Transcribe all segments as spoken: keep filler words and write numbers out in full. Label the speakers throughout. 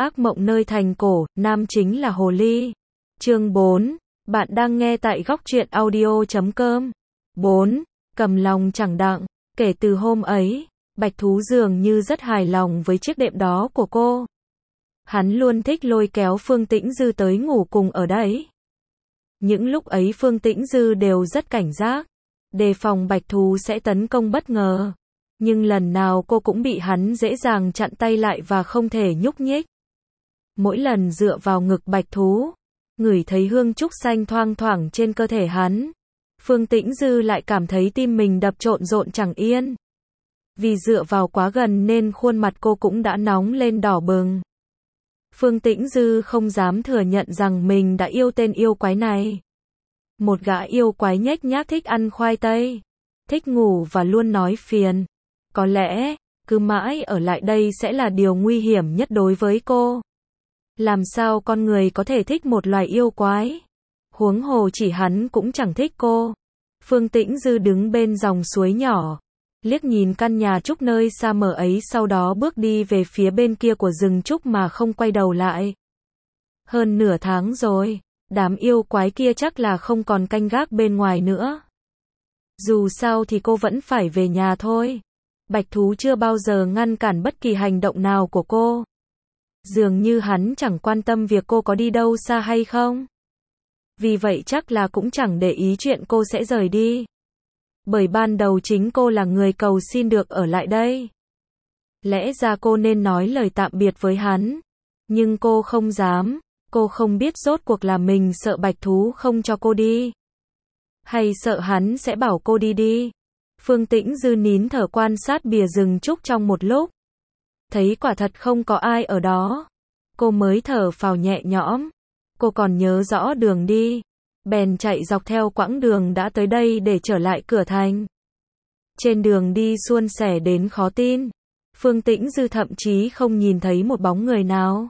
Speaker 1: Ác mộng nơi thành cổ, nam chính là hồ ly. Chương bốn. Bạn đang nghe tại góc truyện audio chấm com. bốn. Cầm lòng chẳng đặng. Kể từ hôm ấy, Bạch Thú dường như rất hài lòng với chiếc đệm đó của cô. Hắn luôn thích lôi kéo Phương Tĩnh Dư tới ngủ cùng ở đấy. Những lúc ấy Phương Tĩnh Dư đều rất cảnh giác, đề phòng Bạch Thú sẽ tấn công bất ngờ. Nhưng lần nào cô cũng bị hắn dễ dàng chặn tay lại và không thể nhúc nhích. Mỗi lần dựa vào ngực Bạch Thú, ngửi thấy hương trúc xanh thoang thoảng trên cơ thể hắn, Phương Tĩnh Dư lại cảm thấy tim mình đập trộn rộn chẳng yên. Vì dựa vào quá gần nên khuôn mặt cô cũng đã nóng lên đỏ bừng. Phương Tĩnh Dư không dám thừa nhận rằng mình đã yêu tên yêu quái này. Một gã yêu quái nhếch nhác thích ăn khoai tây, thích ngủ và luôn nói phiền. Có lẽ, cứ mãi ở lại đây sẽ là điều nguy hiểm nhất đối với cô. Làm sao con người có thể thích một loài yêu quái? Huống hồ chỉ hắn cũng chẳng thích cô. Phương Tĩnh Dư đứng bên dòng suối nhỏ, liếc nhìn căn nhà trúc nơi xa mờ ấy, sau đó bước đi về phía bên kia của rừng trúc mà không quay đầu lại. Hơn nửa tháng rồi, đám yêu quái kia chắc là không còn canh gác bên ngoài nữa. Dù sao thì cô vẫn phải về nhà thôi. Bạch Thú chưa bao giờ ngăn cản bất kỳ hành động nào của cô. Dường như hắn chẳng quan tâm việc cô có đi đâu xa hay không. Vì vậy chắc là cũng chẳng để ý chuyện cô sẽ rời đi. Bởi ban đầu chính cô là người cầu xin được ở lại đây. Lẽ ra cô nên nói lời tạm biệt với hắn. Nhưng cô không dám. Cô không biết rốt cuộc là mình sợ Bạch Thú không cho cô đi, hay sợ hắn sẽ bảo cô đi đi. Phương Tĩnh Dư nín thở quan sát bìa rừng trúc trong một lúc. Thấy quả thật không có ai ở đó. Cô mới thở phào nhẹ nhõm. Cô còn nhớ rõ đường đi. Bèn chạy dọc theo quãng đường đã tới đây để trở lại cửa thành. Trên đường đi suôn sẻ đến khó tin. Phương Tĩnh Dư thậm chí không nhìn thấy một bóng người nào.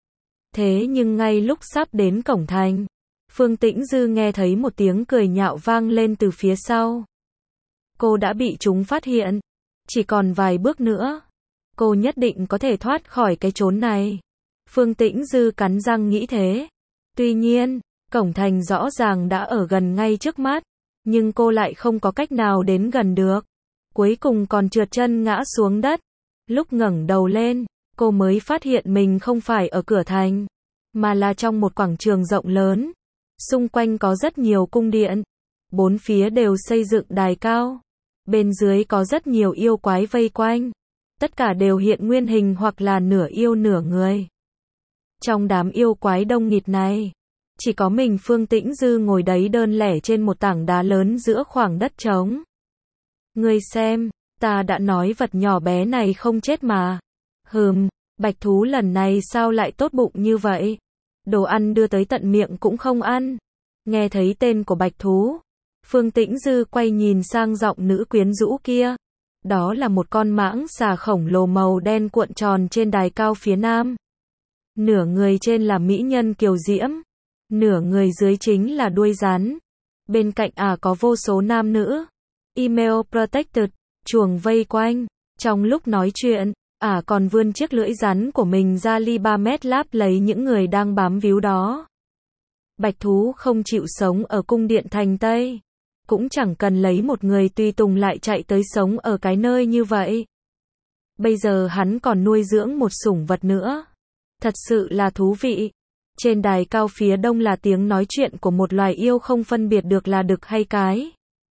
Speaker 1: Thế nhưng ngay lúc sắp đến cổng thành, Phương Tĩnh Dư nghe thấy một tiếng cười nhạo vang lên từ phía sau. Cô đã bị chúng phát hiện. Chỉ còn vài bước nữa, cô nhất định có thể thoát khỏi cái chốn này. Phương Tĩnh Dư cắn răng nghĩ thế. Tuy nhiên, cổng thành rõ ràng đã ở gần ngay trước mắt, nhưng cô lại không có cách nào đến gần được. Cuối cùng còn trượt chân ngã xuống đất. Lúc ngẩng đầu lên, cô mới phát hiện mình không phải ở cửa thành, mà là trong một quảng trường rộng lớn. Xung quanh có rất nhiều cung điện, bốn phía đều xây dựng đài cao. Bên dưới có rất nhiều yêu quái vây quanh. Tất cả đều hiện nguyên hình hoặc là nửa yêu nửa người. Trong đám yêu quái đông nghịt này, chỉ có mình Phương Tĩnh Dư ngồi đấy đơn lẻ trên một tảng đá lớn giữa khoảng đất trống. Ngươi xem, ta đã nói vật nhỏ bé này không chết mà. Hừm, Bạch Thú lần này sao lại tốt bụng như vậy? Đồ ăn đưa tới tận miệng cũng không ăn. Nghe thấy tên của Bạch Thú, Phương Tĩnh Dư quay nhìn sang giọng nữ quyến rũ kia. Đó là một con mãng xà khổng lồ màu đen cuộn tròn trên đài cao phía nam. Nửa người trên là mỹ nhân kiều diễm, nửa người dưới chính là đuôi rắn. Bên cạnh ả à có vô số nam nữ, email protected, chuồng vây quanh. Trong lúc nói chuyện, ả à còn vươn chiếc lưỡi rắn của mình ra ly ba mét láp lấy những người đang bám víu đó. Bạch Thú không chịu sống ở cung điện thành Tây, cũng chẳng cần lấy một người tùy tùng lại chạy tới sống ở cái nơi như vậy. Bây giờ hắn còn nuôi dưỡng một sủng vật nữa. Thật sự là thú vị. Trên đài cao phía đông là tiếng nói chuyện của một loài yêu không phân biệt được là đực hay cái.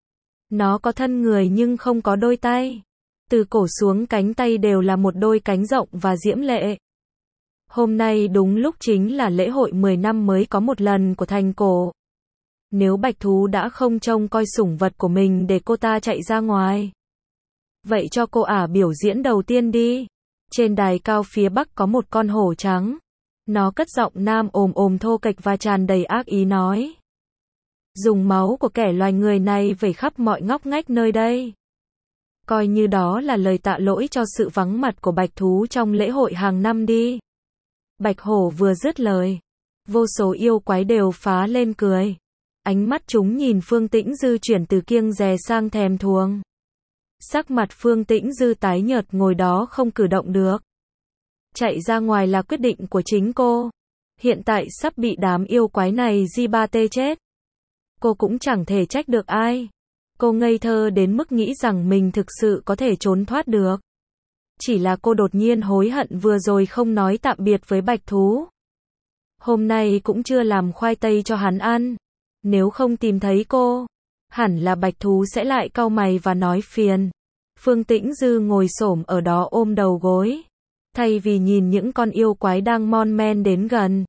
Speaker 1: Nó có thân người nhưng không có đôi tay. Từ cổ xuống cánh tay đều là một đôi cánh rộng và diễm lệ. Hôm nay đúng lúc chính là lễ hội mười năm mới có một lần của thành cổ. Nếu Bạch Thú đã không trông coi sủng vật của mình để cô ta chạy ra ngoài, vậy cho cô ả biểu diễn đầu tiên đi. Trên đài cao phía bắc có một con hổ trắng. Nó cất giọng nam ồm ồm thô kệch và tràn đầy ác ý nói. Dùng máu của kẻ loài người này vẩy khắp mọi ngóc ngách nơi đây. Coi như đó là lời tạ lỗi cho sự vắng mặt của Bạch Thú trong lễ hội hàng năm đi. Bạch Hổ vừa dứt lời, vô số yêu quái đều phá lên cười. Ánh mắt chúng nhìn Phương Tĩnh Dư chuyển từ kiêng dè sang thèm thuồng. Sắc mặt Phương Tĩnh Dư tái nhợt ngồi đó không cử động được. Chạy ra ngoài là quyết định của chính cô. Hiện tại sắp bị đám yêu quái này gi ba tê chết. Cô cũng chẳng thể trách được ai. Cô ngây thơ đến mức nghĩ rằng mình thực sự có thể trốn thoát được. Chỉ là cô đột nhiên hối hận vừa rồi không nói tạm biệt với bạch thú. Hôm nay cũng chưa làm khoai tây cho hắn ăn. Nếu không tìm thấy cô, hẳn là bạch thú sẽ lại cau mày và nói phiền. Phương Tĩnh Dư ngồi xổm ở đó ôm đầu gối. Thay vì nhìn những con yêu quái đang mon men đến gần,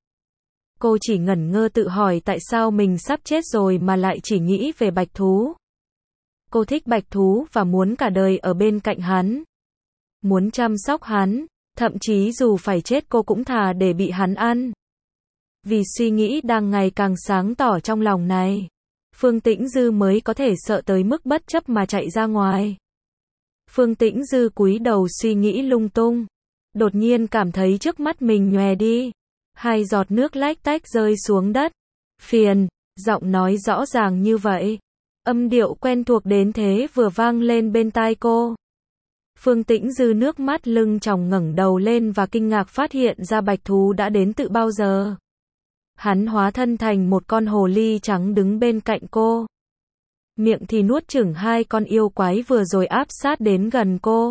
Speaker 1: cô chỉ ngẩn ngơ tự hỏi tại sao mình sắp chết rồi mà lại chỉ nghĩ về bạch thú. Cô thích bạch thú và muốn cả đời ở bên cạnh hắn. Muốn chăm sóc hắn, thậm chí dù phải chết cô cũng thà để bị hắn ăn. Vì suy nghĩ đang ngày càng sáng tỏ trong lòng này, Phương Tĩnh Dư mới có thể sợ tới mức bất chấp mà chạy ra ngoài. Phương Tĩnh Dư cúi đầu suy nghĩ lung tung. Đột nhiên cảm thấy trước mắt mình nhòe đi. Hai giọt nước lách tách rơi xuống đất. Phiền, giọng nói rõ ràng như vậy. Âm điệu quen thuộc đến thế vừa vang lên bên tai cô. Phương Tĩnh Dư nước mắt lưng tròng ngẩng đầu lên và kinh ngạc phát hiện ra bạch thú đã đến từ bao giờ. Hắn hóa thân thành một con hồ ly trắng đứng bên cạnh cô. Miệng thì nuốt chửng hai con yêu quái vừa rồi áp sát đến gần cô.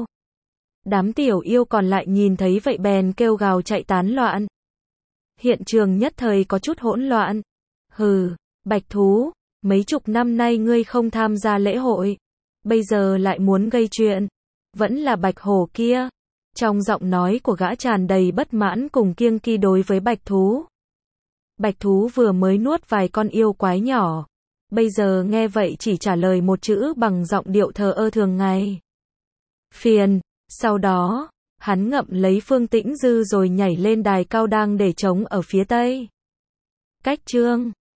Speaker 1: Đám tiểu yêu còn lại nhìn thấy vậy bèn kêu gào chạy tán loạn. Hiện trường nhất thời có chút hỗn loạn. Hừ, bạch thú, mấy chục năm nay ngươi không tham gia lễ hội, bây giờ lại muốn gây chuyện. Vẫn là bạch hổ kia. Trong giọng nói của gã tràn đầy bất mãn cùng kiêng kỵ đối với bạch thú. Bạch thú vừa mới nuốt vài con yêu quái nhỏ. Bây giờ nghe vậy chỉ trả lời một chữ bằng giọng điệu thờ ơ thường ngày. Phiền. Sau đó, hắn ngậm lấy Phương Tĩnh Dư rồi nhảy lên đài cao đang để trống ở phía tây. Cách chương